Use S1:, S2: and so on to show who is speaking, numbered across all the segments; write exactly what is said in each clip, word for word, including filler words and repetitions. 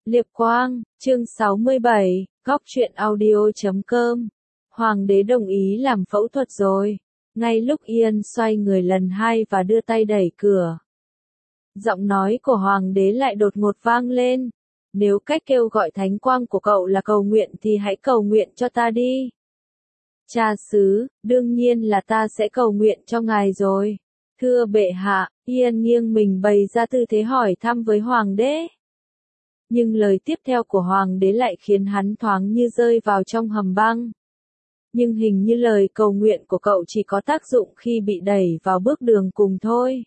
S1: Liệp Quang, chương sáu mươi bảy, góc truyện audio chấm com. Hoàng đế đồng ý làm phẫu thuật rồi. Ngay lúc Ian xoay người lần hai và đưa tay đẩy cửa, giọng nói của hoàng đế lại đột ngột vang lên. Nếu cách kêu gọi thánh quang của cậu là cầu nguyện thì hãy cầu nguyện cho ta đi. Cha xứ, đương nhiên là ta sẽ cầu nguyện cho ngài rồi. Thưa bệ hạ, Ian nghiêng mình bày ra tư thế hỏi thăm với hoàng đế. Nhưng lời tiếp theo của hoàng đế lại khiến hắn thoáng như rơi vào trong hầm băng. Nhưng hình như lời cầu nguyện của cậu chỉ có tác dụng khi bị đẩy vào bước đường cùng thôi.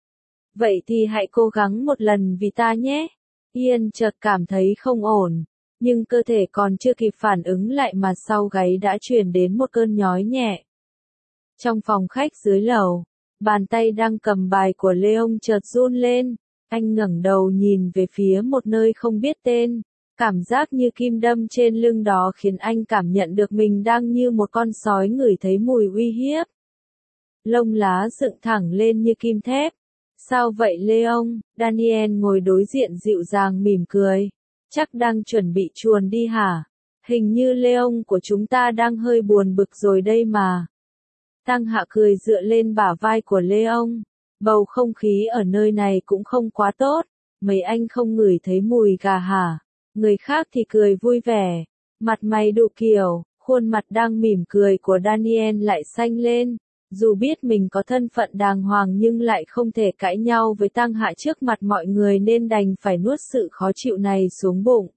S1: Vậy thì hãy cố gắng một lần vì ta nhé. Ian chợt cảm thấy không ổn, nhưng cơ thể còn chưa kịp phản ứng lại mà sau gáy đã truyền đến một cơn nhói nhẹ. Trong phòng khách dưới lầu, bàn tay đang cầm bài của Leon chợt run lên. Anh ngẩng đầu nhìn về phía một nơi không biết tên, cảm giác như kim đâm trên lưng đó khiến anh cảm nhận được mình đang như một con sói ngửi thấy mùi uy hiếp. Lông lá dựng thẳng lên như kim thép. Sao vậy Leon? Daniel ngồi đối diện dịu dàng mỉm cười. Chắc đang chuẩn bị chuồn đi hả? Hình như Leon của chúng ta đang hơi buồn bực rồi đây mà. Tăng Hạ cười dựa lên bả vai của Leon. Bầu không khí ở nơi này cũng không quá tốt. Mấy anh không ngửi thấy mùi gà hả? Người khác thì cười vui vẻ. Mặt mày đủ kiểu, khuôn mặt đang mỉm cười của Daniel lại xanh lên. Dù biết mình có thân phận đàng hoàng nhưng lại không thể cãi nhau với Tăng Hạ trước mặt mọi người nên đành phải nuốt sự khó chịu này xuống bụng.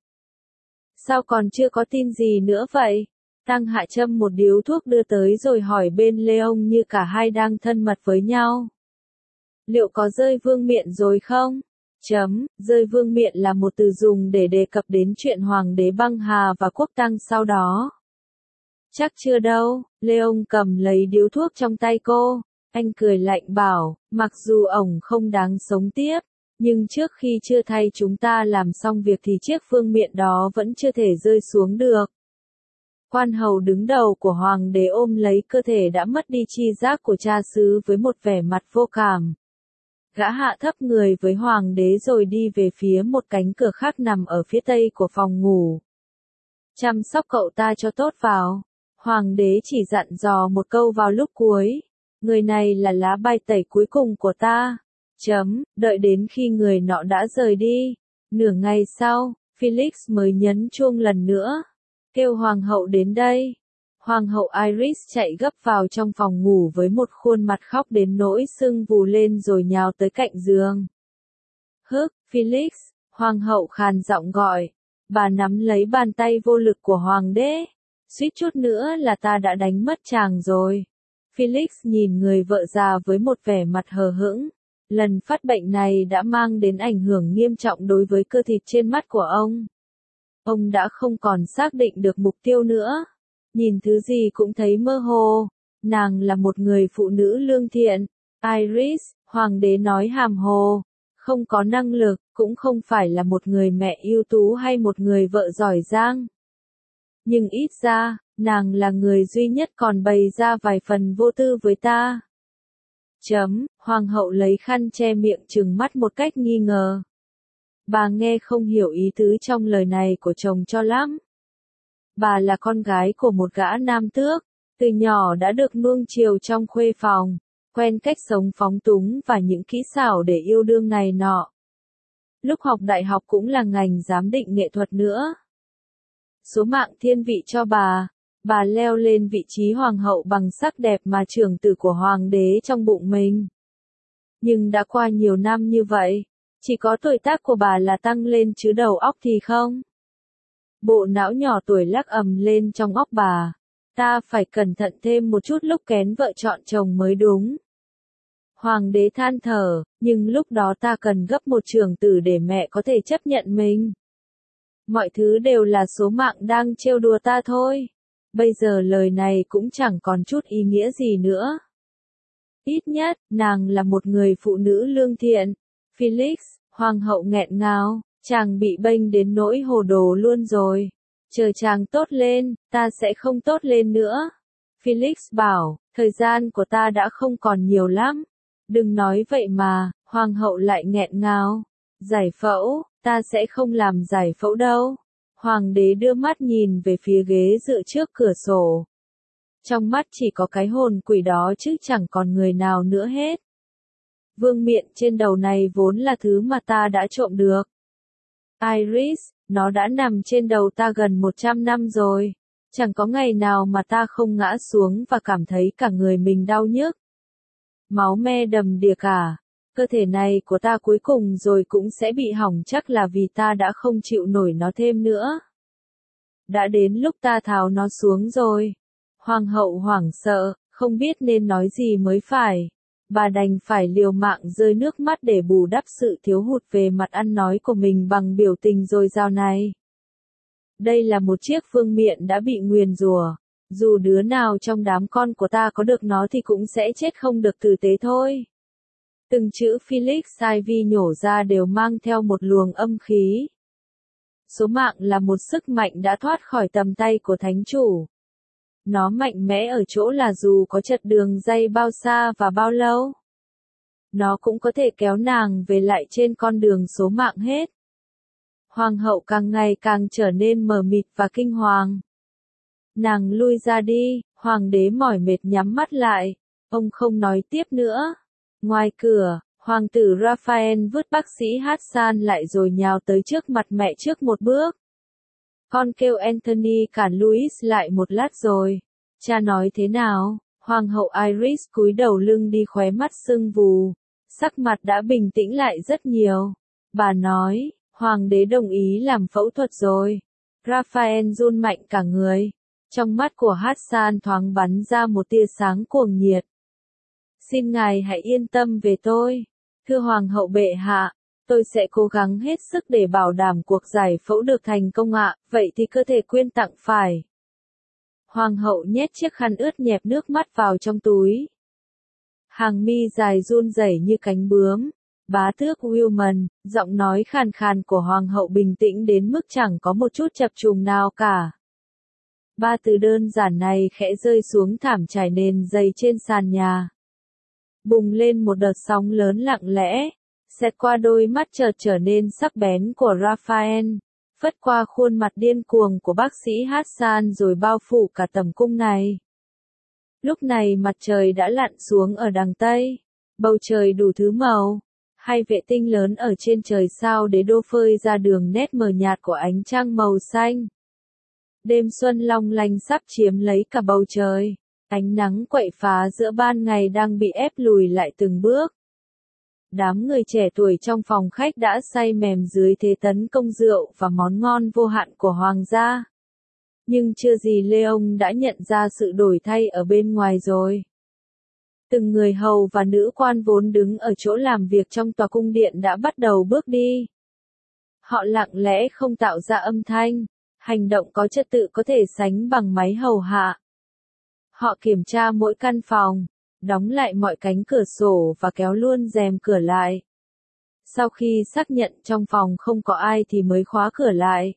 S1: Sao còn chưa có tin gì nữa vậy? Tăng Hạ châm một điếu thuốc đưa tới rồi hỏi bên Leon như cả hai đang thân mật với nhau. Liệu có rơi vương miện rồi không? Chấm, rơi vương miện là một từ dùng để đề cập đến chuyện hoàng đế băng hà và quốc tăng sau đó. Chắc chưa đâu, Leon cầm lấy điếu thuốc trong tay cô. Anh cười lạnh bảo, mặc dù ổng không đáng sống tiếp, nhưng trước khi chưa thay chúng ta làm xong việc thì chiếc vương miện đó vẫn chưa thể rơi xuống được. Quan hầu đứng đầu của hoàng đế ôm lấy cơ thể đã mất đi tri giác của cha xứ với một vẻ mặt vô cảm. Gã hạ thấp người với hoàng đế rồi đi về phía một cánh cửa khác nằm ở phía tây của phòng ngủ. Chăm sóc cậu ta cho tốt vào. Hoàng đế chỉ dặn dò một câu vào lúc cuối. Người này là lá bài tẩy cuối cùng của ta. Chấm, đợi đến khi người nọ đã rời đi. Nửa ngày sau, Felix mới nhấn chuông lần nữa. Kêu hoàng hậu đến đây. Hoàng hậu Iris chạy gấp vào trong phòng ngủ với một khuôn mặt khóc đến nỗi sưng vù lên rồi nhào tới cạnh giường. Hức, Felix, hoàng hậu khàn giọng gọi. Bà nắm lấy bàn tay vô lực của hoàng đế. Suýt chút nữa là ta đã đánh mất chàng rồi. Felix nhìn người vợ già với một vẻ mặt hờ hững. Lần phát bệnh này đã mang đến ảnh hưởng nghiêm trọng đối với cơ thịt trên mắt của ông. Ông đã không còn xác định được mục tiêu nữa. Nhìn thứ gì cũng thấy mơ hồ. Nàng là một người phụ nữ lương thiện. Iris, hoàng đế nói hàm hồ. Không có năng lực, cũng không phải là một người mẹ ưu tú hay một người vợ giỏi giang. Nhưng ít ra, nàng là người duy nhất còn bày ra vài phần vô tư với ta. Chấm, hoàng hậu lấy khăn che miệng trừng mắt một cách nghi ngờ. Bà nghe không hiểu ý tứ trong lời này của chồng cho lắm. Bà là con gái của một gã nam tước, từ nhỏ đã được nuông chiều trong khuê phòng, quen cách sống phóng túng và những kỹ xảo để yêu đương này nọ. Lúc học đại học cũng là ngành giám định nghệ thuật nữa. Số mạng thiên vị cho bà, bà leo lên vị trí hoàng hậu bằng sắc đẹp mà trưởng tử của hoàng đế trong bụng mình. Nhưng đã qua nhiều năm như vậy, chỉ có tuổi tác của bà là tăng lên chứ đầu óc thì không. Bộ não nhỏ tuổi lắc ầm lên trong óc bà. Ta phải cẩn thận thêm một chút lúc kén vợ chọn chồng mới đúng. Hoàng đế than thở, nhưng lúc đó ta cần gấp một trưởng tử để mẹ có thể chấp nhận mình. Mọi thứ đều là số mạng đang trêu đùa ta thôi. Bây giờ lời này cũng chẳng còn chút ý nghĩa gì nữa. Ít nhất, nàng là một người phụ nữ lương thiện. Felix, hoàng hậu nghẹn ngào, chàng bị bênh đến nỗi hồ đồ luôn rồi. Chờ chàng tốt lên, ta sẽ không tốt lên nữa. Felix bảo, thời gian của ta đã không còn nhiều lắm. Đừng nói vậy mà, hoàng hậu lại nghẹn ngào. Giải phẫu, Ta sẽ không làm giải phẫu đâu. Hoàng đế đưa mắt nhìn về phía ghế dựa trước cửa sổ. Trong mắt chỉ có cái hồn quỷ đó chứ chẳng còn người nào nữa hết. Vương miện trên đầu này vốn là thứ mà ta đã trộm được. Iris, nó đã nằm trên đầu ta gần một trăm năm rồi. Chẳng có ngày nào mà ta không ngã xuống và cảm thấy cả người mình đau nhức. Máu me đầm đìa cả. Cơ thể này của ta cuối cùng rồi cũng sẽ bị hỏng, chắc là vì ta đã không chịu nổi nó thêm nữa. Đã đến lúc ta tháo nó xuống rồi. Hoàng hậu hoảng sợ, không biết nên nói gì mới phải. Bà đành phải liều mạng rơi nước mắt để bù đắp sự thiếu hụt về mặt ăn nói của mình bằng biểu tình dồi dào này. Đây là một chiếc vương miện đã bị nguyền rủa. Dù đứa nào trong đám con của ta có được nó thì cũng sẽ chết không được tử tế thôi. Từng chữ Felix Ivy nhổ ra đều mang theo một luồng âm khí. Số mạng là một sức mạnh đã thoát khỏi tầm tay của thánh chủ. Nó mạnh mẽ ở chỗ là dù có chật đường dây bao xa và bao lâu, nó cũng có thể kéo nàng về lại trên con đường số mạng hết. Hoàng hậu càng ngày càng trở nên mờ mịt và kinh hoàng. Nàng lui ra đi, hoàng đế mỏi mệt nhắm mắt lại. Ông không nói tiếp nữa. Ngoài cửa, hoàng tử Raphael vứt bác sĩ Hassan lại rồi nhào tới trước mặt mẹ trước một bước. Con kêu Anthony cản Louis lại một lát rồi. Cha nói thế nào? Hoàng hậu Iris cúi đầu lưng đi, khóe mắt sưng vù. Sắc mặt đã bình tĩnh lại rất nhiều. Bà nói, hoàng đế đồng ý làm phẫu thuật rồi. Raphael run mạnh cả người. Trong mắt của Hassan thoáng bắn ra một tia sáng cuồng nhiệt. Xin ngài hãy yên tâm về tôi. Thưa hoàng hậu bệ hạ, tôi sẽ cố gắng hết sức để bảo đảm cuộc giải phẫu được thành công ạ, vậy thì cơ thể quyên tặng phải. Hoàng hậu nhét chiếc khăn ướt nhẹp nước mắt vào trong túi. Hàng mi dài run rẩy như cánh bướm. Bá tước Wilman, giọng nói khàn khàn của hoàng hậu bình tĩnh đến mức chẳng có một chút chập trùng nào cả. Ba từ đơn giản này khẽ rơi xuống thảm trải nền dày trên sàn nhà. Bùng lên một đợt sóng lớn lặng lẽ, xẹt qua đôi mắt chợt trở nên sắc bén của Raphael, phất qua khuôn mặt điên cuồng của bác sĩ Hassan rồi bao phủ cả tầm cung này. Lúc này mặt trời đã lặn xuống ở đằng Tây, bầu trời đủ thứ màu, hai vệ tinh lớn ở trên trời sao đế đô phơi ra đường nét mờ nhạt của ánh trăng màu xanh. Đêm xuân long lanh sắp chiếm lấy cả bầu trời. Ánh nắng quậy phá giữa ban ngày đang bị ép lùi lại từng bước. Đám người trẻ tuổi trong phòng khách đã say mềm dưới thế tấn công rượu và món ngon vô hạn của hoàng gia. Nhưng chưa gì Leon đã nhận ra sự đổi thay ở bên ngoài rồi. Từng người hầu và nữ quan vốn đứng ở chỗ làm việc trong tòa cung điện đã bắt đầu bước đi. Họ lặng lẽ không tạo ra âm thanh, hành động có trật tự có thể sánh bằng máy hầu hạ. Họ kiểm tra mỗi căn phòng, đóng lại mọi cánh cửa sổ và kéo luôn rèm cửa lại. Sau khi xác nhận trong phòng không có ai thì mới khóa cửa lại.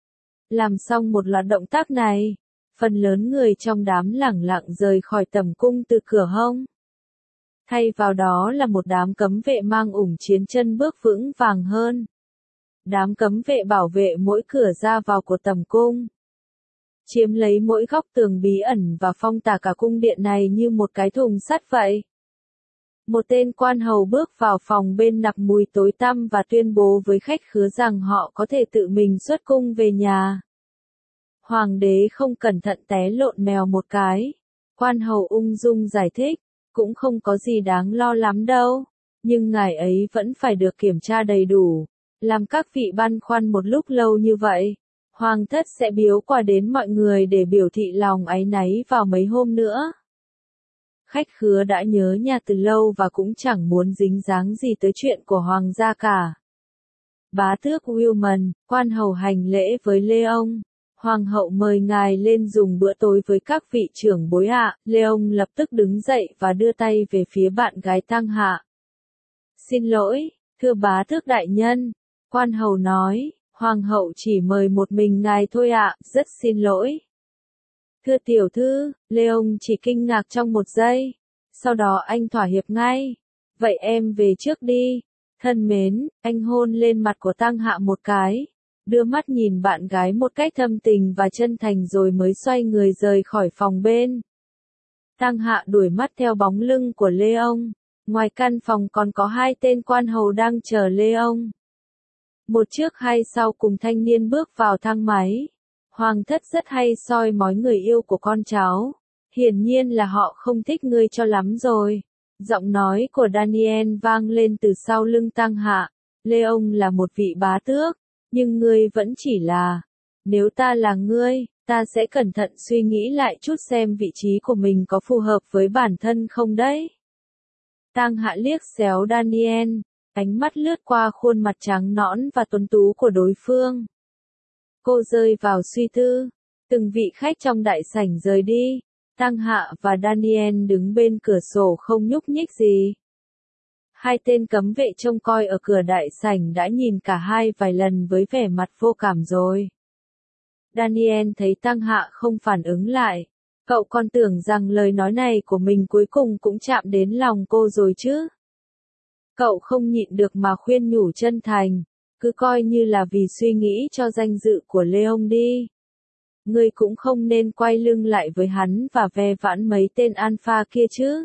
S1: Làm xong một loạt động tác này, phần lớn người trong đám lẳng lặng rời khỏi tầm cung từ cửa hông. Thay vào đó là một đám cấm vệ mang ủng chiến chân bước vững vàng hơn. Đám cấm vệ bảo vệ mỗi cửa ra vào của tầm cung, chiếm lấy mỗi góc tường bí ẩn và phong tỏa cả cung điện này như một cái thùng sắt vậy. Một tên quan hầu bước vào phòng bên nặc mùi tối tăm và tuyên bố với khách khứa rằng họ có thể tự mình xuất cung về nhà. Hoàng đế không cẩn thận té lộn mèo một cái. Quan hầu ung dung giải thích, cũng không có gì đáng lo lắm đâu, nhưng ngài ấy vẫn phải được kiểm tra đầy đủ. Làm các vị băn khoăn một lúc lâu như vậy, hoàng thất sẽ biếu quà đến mọi người để biểu thị lòng áy náy vào mấy hôm nữa. Khách khứa đã nhớ nhà từ lâu và cũng chẳng muốn dính dáng gì tới chuyện của hoàng gia cả. Bá tước Wilman, quan hầu hành lễ với Leon. Hoàng hậu mời ngài lên dùng bữa tối với các vị trưởng bối ạ. Leon lập tức đứng dậy và đưa tay về phía bạn gái tăng hạ. Xin lỗi, thưa bá tước đại nhân. Quan hầu nói, hoàng hậu chỉ mời một mình ngài thôi ạ, rất xin lỗi. Thưa tiểu thư, Leon chỉ kinh ngạc trong một giây. Sau đó anh thỏa hiệp ngay. Vậy em về trước đi. Thân mến, anh hôn lên mặt của Tăng Hạ một cái, đưa mắt nhìn bạn gái một cách thâm tình và chân thành rồi mới xoay người rời khỏi phòng bên. Tăng Hạ đuổi mắt theo bóng lưng của Lê ông. Ngoài căn phòng còn có hai tên quan hầu đang chờ Lê ông. Một trước hai sau cùng thanh niên bước vào thang máy. Hoàng thất rất hay soi mói người yêu của con cháu. Hiển nhiên là họ không thích ngươi cho lắm rồi. Giọng nói của Daniel vang lên từ sau lưng Tăng Hạ. Lê ông là một vị bá tước, nhưng ngươi vẫn chỉ là. Nếu ta là ngươi, ta sẽ cẩn thận suy nghĩ lại chút xem vị trí của mình có phù hợp với bản thân không đấy. Tăng Hạ liếc xéo Daniel, ánh mắt lướt qua khuôn mặt trắng nõn và tuấn tú của đối phương. Cô rơi vào suy tư, từng vị khách trong đại sảnh rời đi, Tăng Hạ và Daniel đứng bên cửa sổ không nhúc nhích gì. Hai tên cấm vệ trông coi ở cửa đại sảnh đã nhìn cả hai vài lần với vẻ mặt vô cảm rồi. Daniel thấy Tăng Hạ không phản ứng lại. Cậu còn tưởng rằng lời nói này của mình cuối cùng cũng chạm đến lòng cô rồi chứ. Cậu không nhịn được mà khuyên nhủ chân thành, cứ coi như là vì suy nghĩ cho danh dự của Leon đi. Ngươi cũng không nên quay lưng lại với hắn và ve vãn mấy tên alpha kia chứ.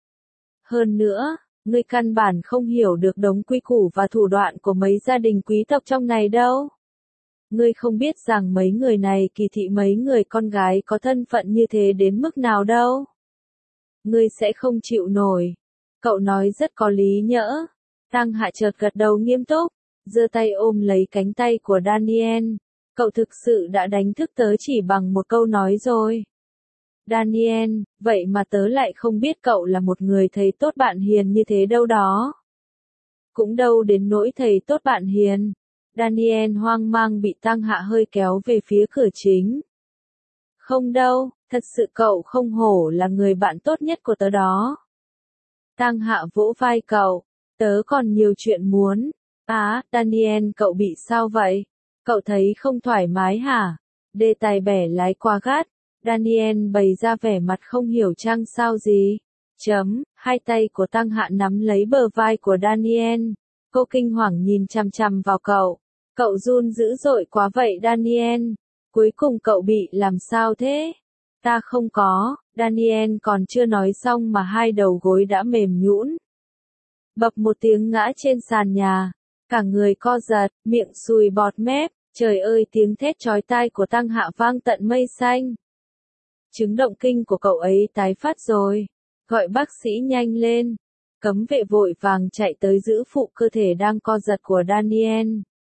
S1: Hơn nữa, ngươi căn bản không hiểu được đống quy củ và thủ đoạn của mấy gia đình quý tộc trong này đâu. Ngươi không biết rằng mấy người này kỳ thị mấy người con gái có thân phận như thế đến mức nào đâu. Ngươi sẽ không chịu nổi. Cậu nói rất có lý nhỡ. Tăng Hạ chợt gật đầu nghiêm túc, giơ tay ôm lấy cánh tay của Daniel. Cậu thực sự đã đánh thức tớ chỉ bằng một câu nói rồi. Daniel, vậy mà tớ lại không biết cậu là một người thầy tốt bạn hiền như thế đâu đó. Cũng đâu đến nỗi thầy tốt bạn hiền. Daniel hoang mang bị Tăng Hạ hơi kéo về phía cửa chính. Không đâu, thật sự cậu không hổ là người bạn tốt nhất của tớ đó. Tăng Hạ vỗ vai cậu, tớ còn nhiều chuyện muốn. Á, à, Daniel cậu bị sao vậy? Cậu thấy không thoải mái hả? Đề tài bẻ lái quá gắt. Daniel bày ra vẻ mặt không hiểu chăng sao gì. Chấm, hai tay của Tăng Hạ nắm lấy bờ vai của Daniel. Cô kinh hoàng nhìn chằm chằm vào cậu. Cậu run dữ dội quá vậy Daniel. Cuối cùng cậu bị làm sao thế? Ta không có, Daniel còn chưa nói xong mà hai đầu gối đã mềm nhũn. Bập một tiếng ngã trên sàn nhà. Cả người co giật, miệng sùi bọt mép. Trời ơi tiếng thét chói tai của Tăng Hạ vang tận mây xanh. Chứng động kinh của cậu ấy tái phát rồi. Gọi bác sĩ nhanh lên. Cấm vệ vội vàng chạy tới giữ phụ cơ thể đang co giật của Daniel.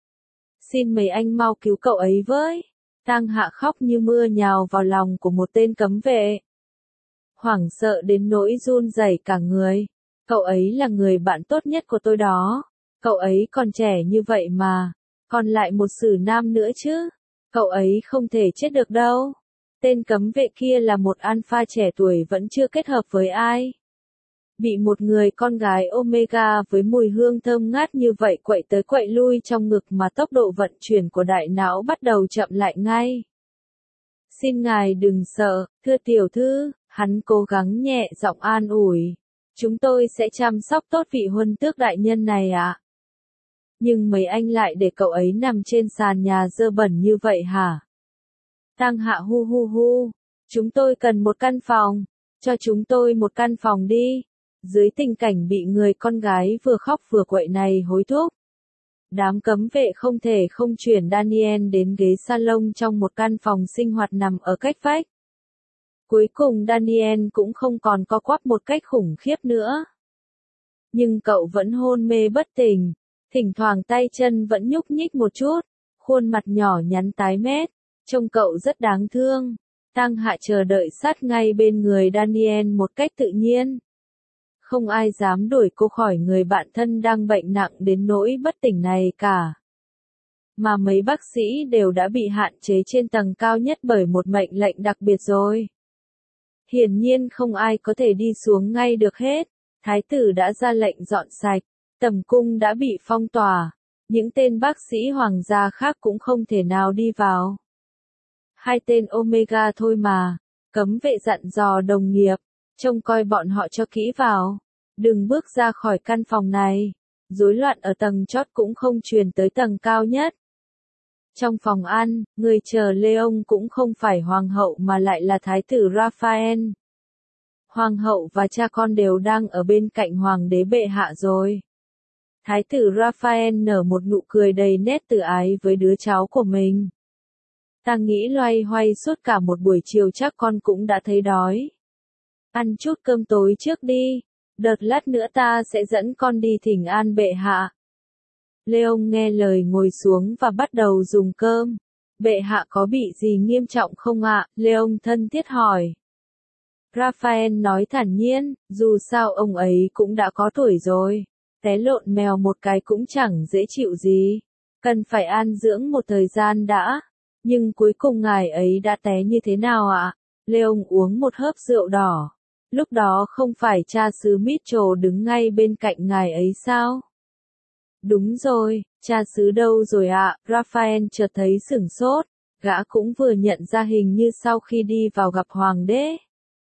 S1: Xin mấy anh mau cứu cậu ấy với. Tăng Hạ khóc như mưa nhào vào lòng của một tên cấm vệ. Hoảng sợ đến nỗi run rẩy cả người. Cậu ấy là người bạn tốt nhất của tôi đó. Cậu ấy còn trẻ như vậy mà. Còn lại một xử nam nữa chứ. Cậu ấy không thể chết được đâu. Tên cấm vệ kia là một alpha trẻ tuổi vẫn chưa kết hợp với ai. Bị một người con gái Omega với mùi hương thơm ngát như vậy quậy tới quậy lui trong ngực mà tốc độ vận chuyển của đại não bắt đầu chậm lại ngay. Xin ngài đừng sợ, thưa tiểu thư, hắn cố gắng nhẹ giọng an ủi. Chúng tôi sẽ chăm sóc tốt vị huân tước đại nhân này ạ. À? Nhưng mấy anh lại để cậu ấy nằm trên sàn nhà dơ bẩn như vậy hả? Tăng Hạ hu hu hu. Chúng tôi cần một căn phòng. Cho chúng tôi một căn phòng đi. Dưới tình cảnh bị người con gái vừa khóc vừa quậy này hối thúc. Đám cấm vệ không thể không chuyển Daniel đến ghế salon trong một căn phòng sinh hoạt nằm ở cách vách. Cuối cùng Daniel cũng không còn co quắp một cách khủng khiếp nữa. Nhưng cậu vẫn hôn mê bất tỉnh. Thỉnh thoảng tay chân vẫn nhúc nhích một chút. Khuôn mặt nhỏ nhắn tái mét. Trông cậu rất đáng thương. Tăng Hạ chờ đợi sát ngay bên người Daniel một cách tự nhiên. Không ai dám đuổi cô khỏi người bạn thân đang bệnh nặng đến nỗi bất tỉnh này cả. Mà mấy bác sĩ đều đã bị hạn chế trên tầng cao nhất bởi một mệnh lệnh đặc biệt rồi. Hiển nhiên không ai có thể đi xuống ngay được hết. Thái tử đã ra lệnh dọn sạch. Tầm cung đã bị phong tỏa. Những tên bác sĩ hoàng gia khác cũng không thể nào đi vào. Hai tên Omega thôi mà. Cấm vệ dặn dò đồng nghiệp. Trông coi bọn họ cho kỹ vào. Đừng bước ra khỏi căn phòng này. Rối loạn ở tầng chót cũng không truyền tới tầng cao nhất. Trong phòng ăn, người chờ Leon cũng không phải hoàng hậu mà lại là thái tử Raphael. Hoàng hậu và cha con đều đang ở bên cạnh hoàng đế bệ hạ rồi. Thái tử Raphael nở một nụ cười đầy nét từ ái với đứa cháu của mình. Ta nghĩ loay hoay suốt cả một buổi chiều chắc con cũng đã thấy đói. Ăn chút cơm tối trước đi, đợt lát nữa ta sẽ dẫn con đi thỉnh an bệ hạ. Leon nghe lời ngồi xuống và bắt đầu dùng cơm. Bệ hạ có bị gì nghiêm trọng không ạ? Leon thân thiết hỏi. Raphael nói thản nhiên, dù sao ông ấy cũng đã có tuổi rồi. Té lộn mèo một cái cũng chẳng dễ chịu gì. Cần phải an dưỡng một thời gian đã. Nhưng cuối cùng ngài ấy đã té như thế nào ạ? Leon uống một hớp rượu đỏ. Lúc đó không phải cha xứ Mitchell đứng ngay bên cạnh ngài ấy sao? Đúng rồi, cha xứ đâu rồi ạ? Raphael chợt thấy sửng sốt. Gã cũng vừa nhận ra hình như sau khi đi vào gặp hoàng đế.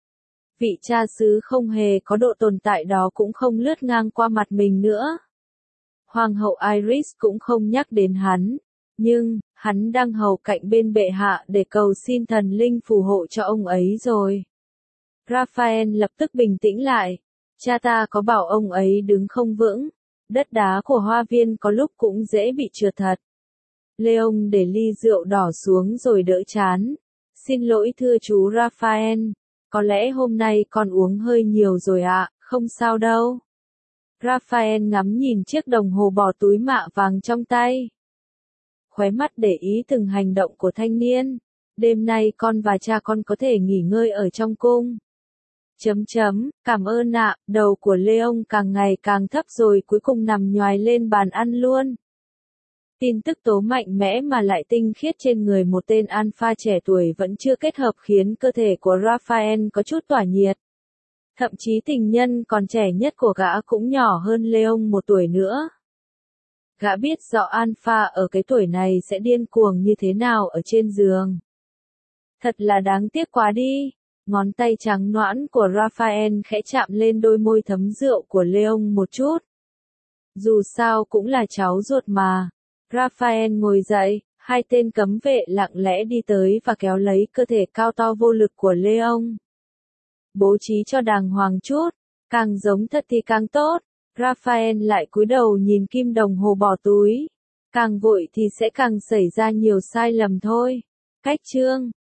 S1: Vị cha xứ không hề có độ tồn tại đó cũng không lướt ngang qua mặt mình nữa. Hoàng hậu Iris cũng không nhắc đến hắn. Nhưng, hắn đang hầu cạnh bên bệ hạ để cầu xin thần linh phù hộ cho ông ấy rồi. Raphael lập tức bình tĩnh lại. Cha ta có bảo ông ấy đứng không vững. Đất đá của hoa viên có lúc cũng dễ bị trượt thật. Leon để ly rượu đỏ xuống rồi đỡ chán. Xin lỗi thưa chú Raphael. Có lẽ hôm nay con uống hơi nhiều rồi ạ, không sao đâu. Raphael ngắm nhìn chiếc đồng hồ bỏ túi mạ vàng trong tay. Khóe mắt để ý từng hành động của thanh niên. Đêm nay con và cha con có thể nghỉ ngơi ở trong cung. Chấm chấm, cảm ơn ạ, đầu của Leon càng ngày càng thấp rồi cuối cùng nằm nhoài lên bàn ăn luôn. Tin tức tố mạnh mẽ mà lại tinh khiết trên người một tên alpha trẻ tuổi vẫn chưa kết hợp khiến cơ thể của Raphael có chút tỏa nhiệt. Thậm chí tình nhân còn trẻ nhất của gã cũng nhỏ hơn Leon một tuổi nữa. Gã biết rõ alpha ở cái tuổi này sẽ điên cuồng như thế nào ở trên giường. Thật là đáng tiếc quá đi. Ngón tay trắng nõn của Raphael khẽ chạm lên đôi môi thấm rượu của Leon một chút. Dù sao cũng là cháu ruột mà. Raphael ngồi dậy, hai tên cấm vệ lặng lẽ đi tới và kéo lấy cơ thể cao to vô lực của Leon. Bố trí cho đàng hoàng chút, càng giống thật thì càng tốt. Raphael lại cúi đầu nhìn kim đồng hồ bỏ túi. Càng vội thì sẽ càng xảy ra nhiều sai lầm thôi. Cách chương